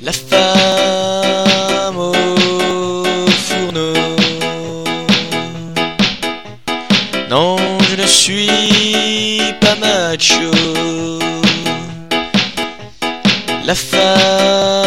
La femme au fourneau. Non, je ne suis pas macho. La femme